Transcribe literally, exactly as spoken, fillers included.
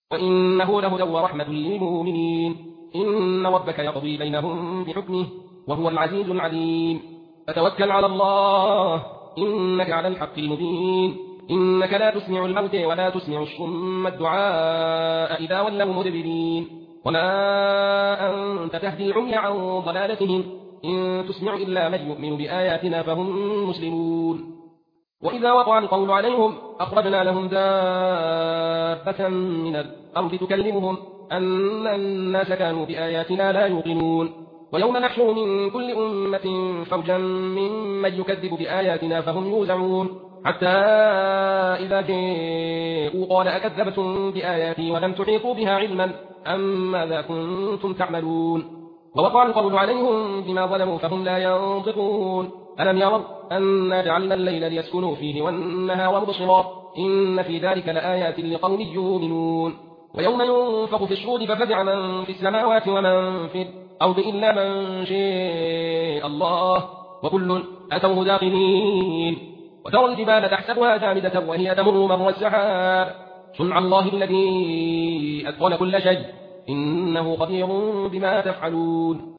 وإنه لهدى ورحمة للمؤمنين. إن ربك يقضي بينهم بحكمه وهو العزيز العليم. فتوكل على الله إنك على الحق المبين. إنك لا تسمع الموت ولا تسمع الصم الدعاء إذا ولوا مدبرين. وما أنت تهدي العمي عن ضلالتهم إن تسمع إلا من يؤمن بآياتنا فهم مسلمون. وإذا وقع القول عليهم أخرجنا لهم دابة من الأرض تكلمهم أن الناس كانوا بآياتنا لا يوقنون. ويوم نحشر من كل أمة فوجا ممن يكذب بآياتنا فهم يوزعون. حتى إذا جاءوا قال أكذبتم بآياتي ولم تحيطوا بها علما أم ماذا كنتم تعملون. ووقع القول عليهم بما ظلموا فهم لا ينطقون. ألم يروا أنا جعلنا الليل ليسكنوا فيه والنهار مبصرا إن في ذلك لآيات لقوم يؤمنون. ويوم ينفخ في الصور ففزع من في السماوات ومن في الأرض إلا من شاء الله وكل أتوه داخلين. وترى الجبال تحسبها جامدة وهي تمر مر السحاب صنع الله الذي أتقن كل شيء إنه خبير بما تفعلون.